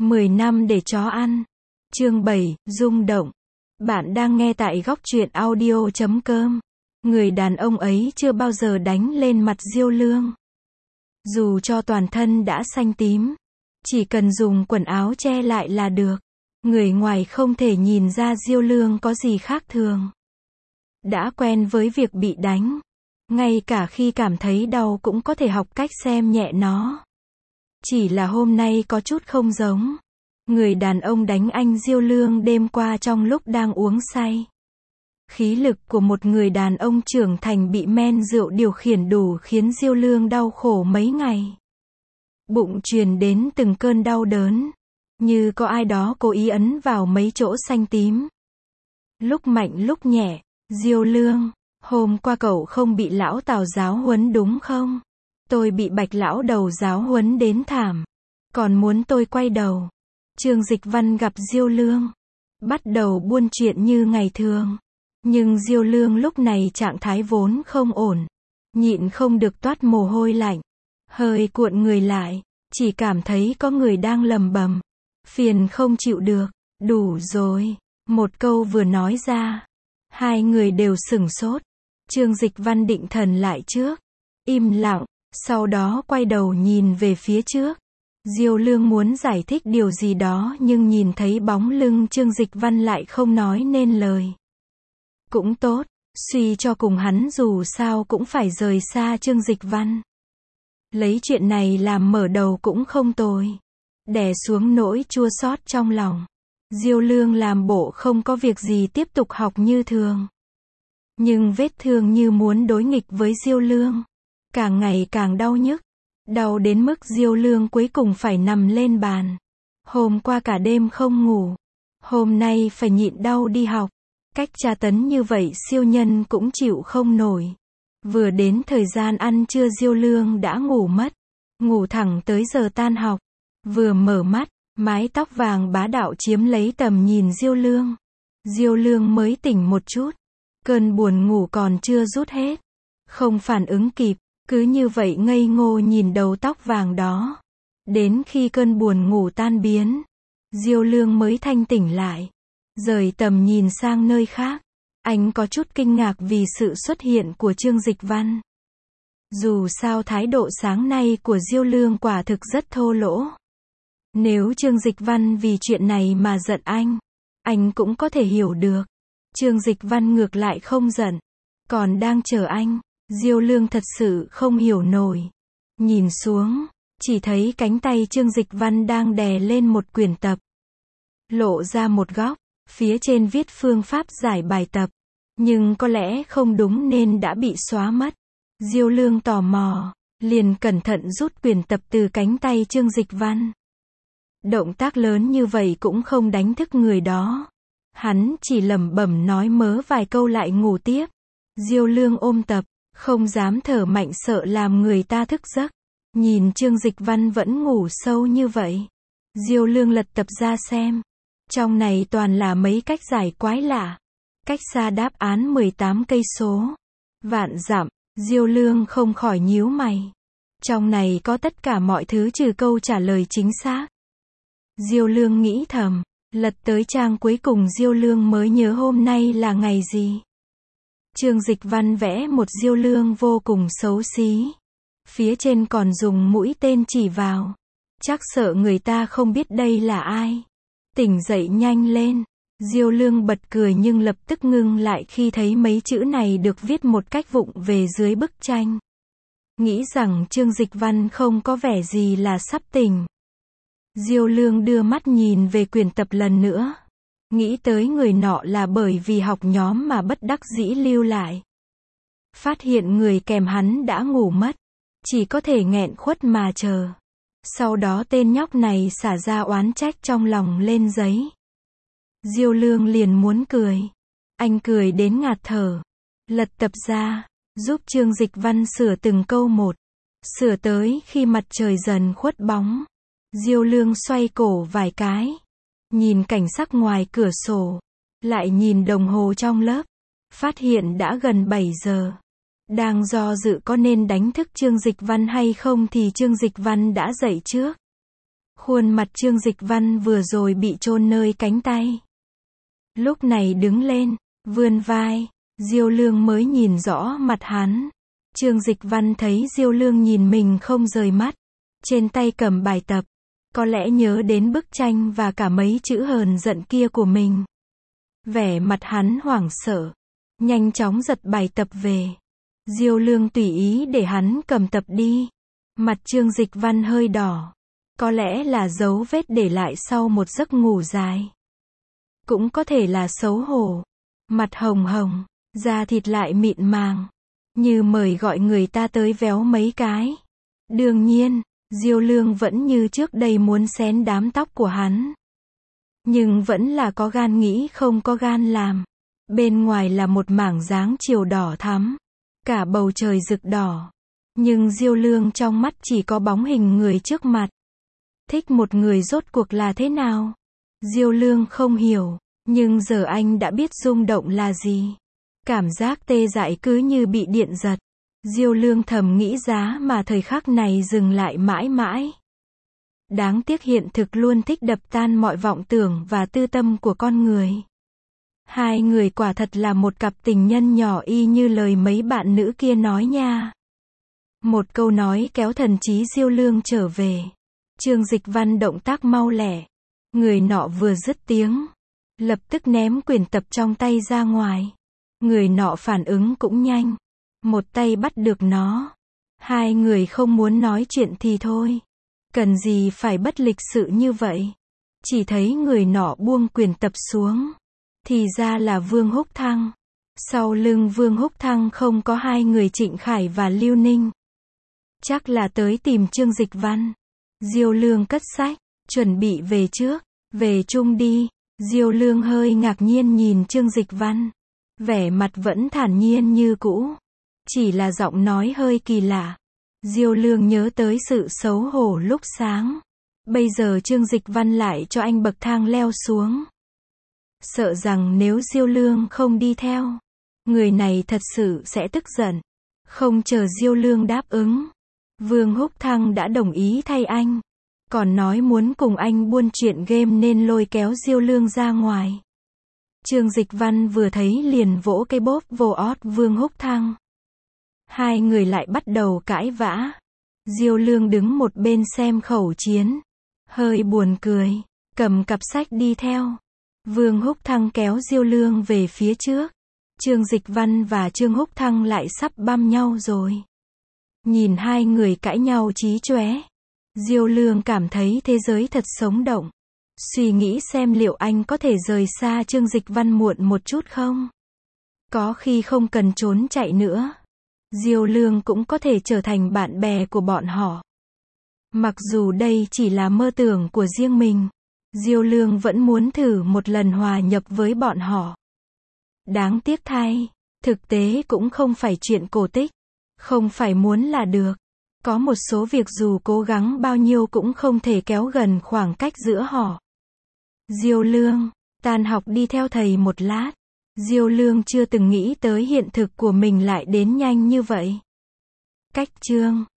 10 năm để chó ăn. Chương 7, rung động. Bạn đang nghe tại góc truyện audio.com. Người đàn ông ấy chưa bao giờ đánh lên mặt Diêu Lương. Dù cho toàn thân đã xanh tím, chỉ cần dùng quần áo che lại là được. Người ngoài không thể nhìn ra Diêu Lương có gì khác thường. Đã quen với việc bị đánh, ngay cả khi cảm thấy đau cũng có thể học cách xem nhẹ nó. Chỉ là hôm nay có chút không giống. Người đàn ông đánh anh Diêu Lương đêm qua trong lúc đang uống say. Khí lực của một người đàn ông trưởng thành bị men rượu điều khiển đủ khiến Diêu Lương đau khổ mấy ngày. Bụng truyền đến từng cơn đau đớn, như có ai đó cố ý ấn vào mấy chỗ xanh tím. Lúc mạnh lúc nhẹ. Diêu Lương, hôm qua cậu không bị lão Tào giáo huấn đúng không? Tôi bị Bạch lão đầu giáo huấn đến thảm. Còn muốn tôi quay đầu. Trương Dịch Văn gặp Diêu Lương, bắt đầu buôn chuyện như ngày thường. Nhưng Diêu Lương lúc này trạng thái vốn không ổn, nhịn không được toát mồ hôi lạnh, hơi cuộn người lại, chỉ cảm thấy có người đang lầm bầm, phiền không chịu được. Đủ rồi. Một câu vừa nói ra, hai người đều sửng sốt. Trương Dịch Văn định thần lại trước, im lặng, sau đó quay đầu nhìn về phía trước. Diêu Lương muốn giải thích điều gì đó nhưng nhìn thấy bóng lưng Trương Dịch Văn lại không nói nên lời. Cũng tốt, suy cho cùng hắn dù sao cũng phải rời xa Trương Dịch Văn. Lấy chuyện này làm mở đầu cũng không tồi. Đè xuống nỗi chua xót trong lòng, Diêu Lương làm bộ không có việc gì tiếp tục học như thường. Nhưng vết thương như muốn đối nghịch với Diêu Lương, càng ngày càng đau nhức. Đau đến mức Diêu Lương cuối cùng phải nằm lên bàn. Hôm qua cả đêm không ngủ, hôm nay phải nhịn đau đi học. Cách tra tấn như vậy siêu nhân cũng chịu không nổi. Vừa đến thời gian ăn trưa Diêu Lương đã ngủ mất, ngủ thẳng tới giờ tan học. Vừa mở mắt, mái tóc vàng bá đạo chiếm lấy tầm nhìn Diêu Lương. Diêu Lương mới tỉnh một chút, cơn buồn ngủ còn chưa rút hết, không phản ứng kịp, cứ như vậy ngây ngô nhìn đầu tóc vàng đó. Đến khi cơn buồn ngủ tan biến, Diêu Lương mới thanh tỉnh lại, rời tầm nhìn sang nơi khác. Anh có chút kinh ngạc vì sự xuất hiện của Trương Dịch Văn. Dù sao thái độ sáng nay của Diêu Lương quả thực rất thô lỗ. Nếu Trương Dịch Văn vì chuyện này mà giận anh cũng có thể hiểu được. Trương Dịch Văn ngược lại không giận, còn đang chờ anh. Diêu Lương thật sự không hiểu nổi. Nhìn xuống, chỉ thấy cánh tay Trương Dịch Văn đang đè lên một quyển tập. Lộ ra một góc, phía trên viết phương pháp giải bài tập. Nhưng có lẽ không đúng nên đã bị xóa mất. Diêu Lương tò mò, liền cẩn thận rút quyển tập từ cánh tay Trương Dịch Văn. Động tác lớn như vậy cũng không đánh thức người đó. Hắn chỉ lẩm bẩm nói mớ vài câu lại ngủ tiếp. Diêu Lương ôm tập, không dám thở mạnh sợ làm người ta thức giấc. Nhìn Trương Dịch Văn vẫn ngủ sâu như vậy, Diêu Lương lật tập ra xem. Trong này toàn là mấy cách giải quái lạ. Cách xa đáp án 18 cây số, vạn dặm. Diêu Lương không khỏi nhíu mày. Trong này có tất cả mọi thứ trừ câu trả lời chính xác. Diêu Lương nghĩ thầm, lật tới trang cuối cùng Diêu Lương mới nhớ hôm nay là ngày gì. Trương Dịch Văn vẽ một Diêu Lương vô cùng xấu xí. Phía trên còn dùng mũi tên chỉ vào. Chắc sợ người ta không biết đây là ai. Tỉnh dậy nhanh lên. Diêu Lương bật cười nhưng lập tức ngưng lại khi thấy mấy chữ này được viết một cách vụng về dưới bức tranh. Nghĩ rằng Trương Dịch Văn không có vẻ gì là sắp tỉnh. Diêu Lương đưa mắt nhìn về quyển tập lần nữa. Nghĩ tới người nọ là bởi vì học nhóm mà bất đắc dĩ lưu lại. Phát hiện người kèm hắn đã ngủ mất, chỉ có thể nghẹn khuất mà chờ. Sau đó tên nhóc này xả ra oán trách trong lòng lên giấy. Diêu Lương liền muốn cười. Anh cười đến ngạt thở. Lật tập ra, giúp Trương Dịch Văn sửa từng câu một. Sửa tới khi mặt trời dần khuất bóng. Diêu Lương xoay cổ vài cái. Nhìn cảnh sắc ngoài cửa sổ. Lại nhìn đồng hồ trong lớp. Phát hiện đã gần 7 giờ. Đang do dự có nên đánh thức Trương Dịch Văn hay không thì Trương Dịch Văn đã dậy trước. Khuôn mặt Trương Dịch Văn vừa rồi bị chôn nơi cánh tay. Lúc này đứng lên, vươn vai, Diêu Lương mới nhìn rõ mặt hắn. Trương Dịch Văn thấy Diêu Lương nhìn mình không rời mắt. Trên tay cầm bài tập. Có lẽ nhớ đến bức tranh và cả mấy chữ hờn giận kia của mình. Vẻ mặt hắn hoảng sợ. Nhanh chóng giật bài tập về. Diêu Lương tùy ý để hắn cầm tập đi. Mặt Trương Dịch Văn hơi đỏ. Có lẽ là dấu vết để lại sau một giấc ngủ dài. Cũng có thể là xấu hổ. Mặt hồng hồng, da thịt lại mịn màng. Như mời gọi người ta tới véo mấy cái. Đương nhiên, Diêu Lương vẫn như trước đây muốn xén đám tóc của hắn. Nhưng vẫn là có gan nghĩ không có gan làm. Bên ngoài là một mảng dáng chiều đỏ thắm. Cả bầu trời rực đỏ. Nhưng Diêu Lương trong mắt chỉ có bóng hình người trước mặt. Thích một người rốt cuộc là thế nào? Diêu Lương không hiểu. Nhưng giờ anh đã biết rung động là gì. Cảm giác tê dại cứ như bị điện giật. Diêu Lương thầm nghĩ giá mà thời khắc này dừng lại mãi mãi. Đáng tiếc hiện thực luôn thích đập tan mọi vọng tưởng và tư tâm của con người. Hai người quả thật là một cặp tình nhân nhỏ y như lời mấy bạn nữ kia nói nha. Một câu nói kéo thần trí Diêu Lương trở về. Trương Dịch Văn động tác mau lẹ. Người nọ vừa dứt tiếng. Lập tức ném quyển tập trong tay ra ngoài. Người nọ phản ứng cũng nhanh. Một tay bắt được nó. Hai người không muốn nói chuyện thì thôi. Cần gì phải bất lịch sự như vậy. Chỉ thấy người nọ buông quyển tập xuống. Thì ra là Vương Húc Thăng. Sau lưng Vương Húc Thăng không có hai người Trịnh Khải và Lưu Ninh. Chắc là tới tìm Trương Dịch Văn. Diêu Lương cất sách. Chuẩn bị về trước. Về chung đi. Diêu Lương hơi ngạc nhiên nhìn Trương Dịch Văn. Vẻ mặt vẫn thản nhiên như cũ. Chỉ là giọng nói hơi kỳ lạ. Diêu Lương nhớ tới sự xấu hổ lúc sáng. Bây giờ Trương Dịch Văn lại cho anh bậc thang leo xuống. Sợ rằng nếu Diêu Lương không đi theo, người này thật sự sẽ tức giận. Không chờ Diêu Lương đáp ứng, Vương Húc Thăng đã đồng ý thay anh. Còn nói muốn cùng anh buôn chuyện game nên lôi kéo Diêu Lương ra ngoài. Trương Dịch Văn vừa thấy liền vỗ cái bóp vô ót Vương Húc Thăng. Hai người lại bắt đầu cãi vã. Diêu Lương đứng một bên xem khẩu chiến. Hơi buồn cười. Cầm cặp sách đi theo. Vương Húc Thăng kéo Diêu Lương về phía trước. Trương Dịch Văn và Trương Húc Thăng lại sắp băm nhau rồi. Nhìn hai người cãi nhau chí chóe. Diêu Lương cảm thấy thế giới thật sống động. Suy nghĩ xem liệu anh có thể rời xa Trương Dịch Văn muộn một chút không? Có khi không cần trốn chạy nữa. Diêu Lương cũng có thể trở thành bạn bè của bọn họ. Mặc dù đây chỉ là mơ tưởng của riêng mình, Diêu Lương vẫn muốn thử một lần hòa nhập với bọn họ. Đáng tiếc thay, thực tế cũng không phải chuyện cổ tích. Không phải muốn là được. Có một số việc dù cố gắng bao nhiêu cũng không thể kéo gần khoảng cách giữa họ. Diêu Lương, tan học đi theo thầy một lát. Diêu Lương chưa từng nghĩ tới hiện thực của mình lại đến nhanh như vậy. Cách chương